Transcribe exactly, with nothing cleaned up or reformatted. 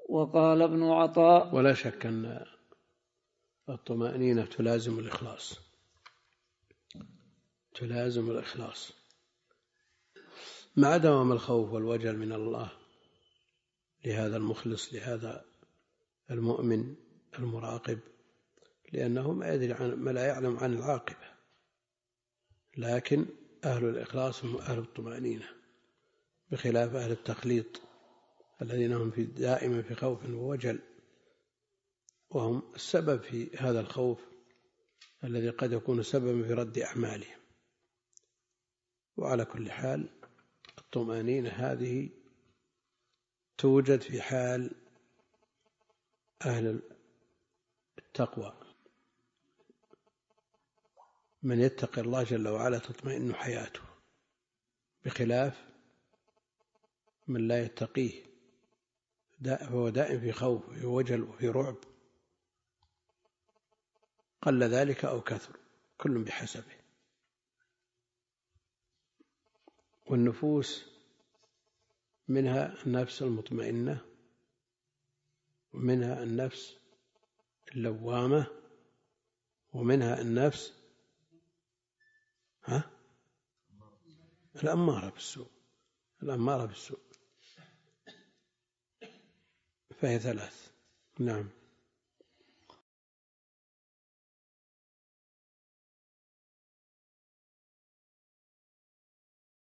وقال ابن عطاء: ولا شك أن الطمأنينة تلازم الإخلاص، تلازم الإخلاص مع دوام الخوف والوجل من الله لهذا المخلص، لهذا المؤمن المراقب، لأنه ما يدري عن ما لا يعلم عن العاقبة. لكن أهل الإخلاص هم أهل الطمأنينة، بخلاف أهل التخليط الذين هم في دائما في خوف ووجل، وهم السبب في هذا الخوف الذي قد يكون سببا في رد أعمالهم. وعلى كل حال الطمأنينة هذه توجد في حال أهل التقوى، من يتقي الله جل وعلا تطمئن حياته، بخلاف من لا يتقيه فهو دائم في خوف وفي وجل وفي رعب، قل ذلك أو كثر، كل بحسبه. والنفوس منها النفس المطمئنة، ومنها النفس اللوامة، ومنها النفس ها الأمارة بالسوء، الأمارة بالسوء، فهي ثلاث. نعم.